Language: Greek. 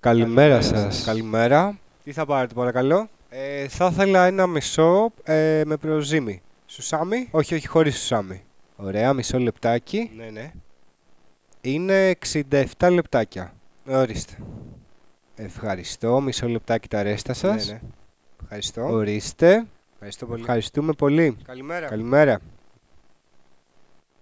Καλημέρα σας. Καλημέρα. Τι θα πάρετε παρακαλώ? Θα ήθελα ένα μισό με προζύμι. Σουσάμι? Όχι, όχι, χωρίς σουσάμι. Ωραία, μισό λεπτάκι. Ναι, ναι. Είναι 67 λεπτάκια. Ορίστε. Ευχαριστώ. Μισό λεπτάκι τα ρέστα σας. Ναι, ναι. Ευχαριστώ. Ορίστε. Ευχαριστώ πολύ. Ευχαριστούμε πολύ. Καλημέρα. Καλημέρα.